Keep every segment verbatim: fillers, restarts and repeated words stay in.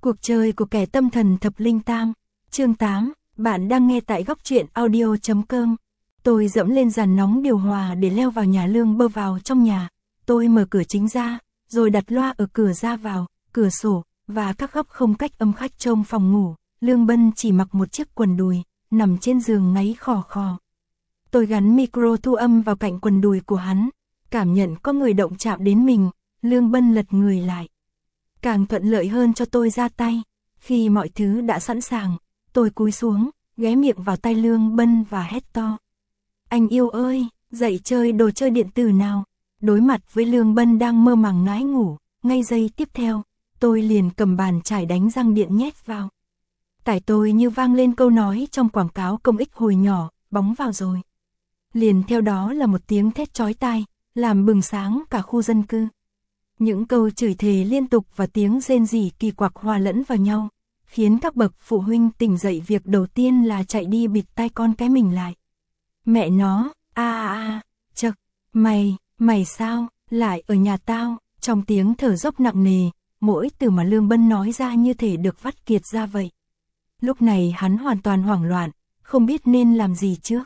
Cuộc chơi của kẻ tâm thần thập linh tam. Chương tám, bạn đang nghe tại góc truyện audio chấm com. Tôi dẫm lên dàn nóng điều hòa để leo vào nhà Lương Bơ vào trong nhà. Tôi mở cửa chính ra, rồi đặt loa ở cửa ra vào, cửa sổ, và các góc không cách âm khách trong phòng ngủ. Lương Bân chỉ mặc một chiếc quần đùi, nằm trên giường ngáy khò khò. Tôi gắn micro thu âm vào cạnh quần đùi của hắn, cảm nhận có người động chạm đến mình. Lương Bân lật người lại. Càng thuận lợi hơn cho tôi ra tay. Khi mọi thứ đã sẵn sàng, tôi cúi xuống, ghé miệng vào tay Lương Bân và hét to. Anh yêu ơi, dậy chơi đồ chơi điện tử nào. Đối mặt với Lương Bân đang mơ màng ngái ngủ, ngay giây tiếp theo, tôi liền cầm bàn chải đánh răng điện nhét vào. Tai tôi như vang lên câu nói trong quảng cáo công ích hồi nhỏ, bóng vào rồi. Liền theo đó là một tiếng thét chói tai, làm bừng sáng cả khu dân cư. Những câu chửi thề liên tục và tiếng rên rỉ kỳ quặc hòa lẫn vào nhau, khiến các bậc phụ huynh tỉnh dậy việc đầu tiên là chạy đi bịt tai con cái mình lại. Mẹ nó, a a a, chậc, mày, mày sao, lại ở nhà tao, trong tiếng thở dốc nặng nề, mỗi từ mà Lương Bân nói ra như thể được vắt kiệt ra vậy. Lúc này hắn hoàn toàn hoảng loạn, không biết nên làm gì trước.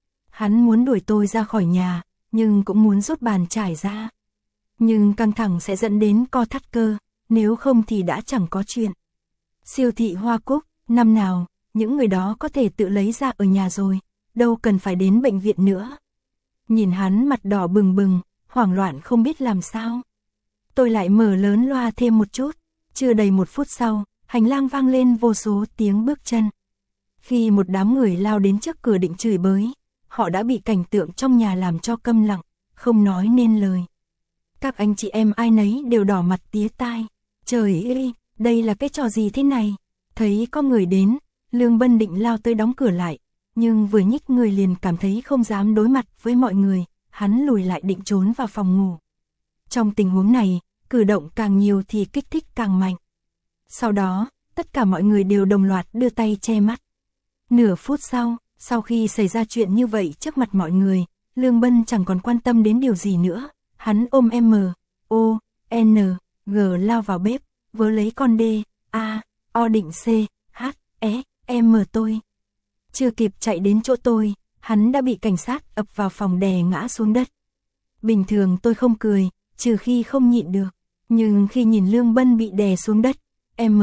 Hắn muốn đuổi tôi ra khỏi nhà, nhưng cũng muốn rút bàn chải ra. Nhưng căng thẳng sẽ dẫn đến co thắt cơ, nếu không thì đã chẳng có chuyện. Siêu thị Hoa Cúc, năm nào, những người đó có thể tự lấy ra ở nhà rồi, đâu cần phải đến bệnh viện nữa. Nhìn hắn mặt đỏ bừng bừng, hoảng loạn không biết làm sao. Tôi lại mở lớn loa thêm một chút, chưa đầy một phút sau, hành lang vang lên vô số tiếng bước chân. Khi một đám người lao đến trước cửa định chửi bới, họ đã bị cảnh tượng trong nhà làm cho câm lặng, không nói nên lời. Các anh chị em ai nấy đều đỏ mặt tía tai. Trời ơi, đây là cái trò gì thế này? Thấy có người đến, Lương Bân định lao tới đóng cửa lại, nhưng vừa nhích người liền cảm thấy không dám đối mặt với mọi người, hắn lùi lại định trốn vào phòng ngủ. Trong tình huống này, cử động càng nhiều thì kích thích càng mạnh. Sau đó, tất cả mọi người đều đồng loạt đưa tay che mắt. Nửa phút sau, sau khi xảy ra chuyện như vậy trước mặt mọi người, Lương Bân chẳng còn quan tâm đến điều gì nữa. Hắn ôm M, O, N, G lao vào bếp, vớ lấy con D, A, O định C, H, E, M tôi. Chưa kịp chạy đến chỗ tôi, hắn đã bị cảnh sát ập vào phòng đè ngã xuống đất. Bình thường tôi không cười, trừ khi không nhịn được. Nhưng khi nhìn Lương Bân bị đè xuống đất, M,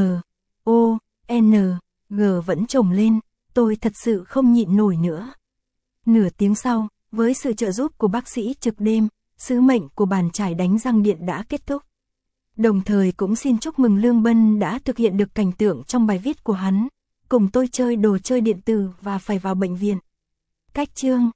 O, N, G vẫn chồng lên, tôi thật sự không nhịn nổi nữa. Nửa tiếng sau, với sự trợ giúp của bác sĩ trực đêm, sứ mệnh của bàn chải đánh răng điện đã kết thúc. Đồng thời cũng xin chúc mừng Lương Bân đã thực hiện được cảnh tượng trong bài viết của hắn, cùng tôi chơi đồ chơi điện tử và phải vào bệnh viện. Cách chương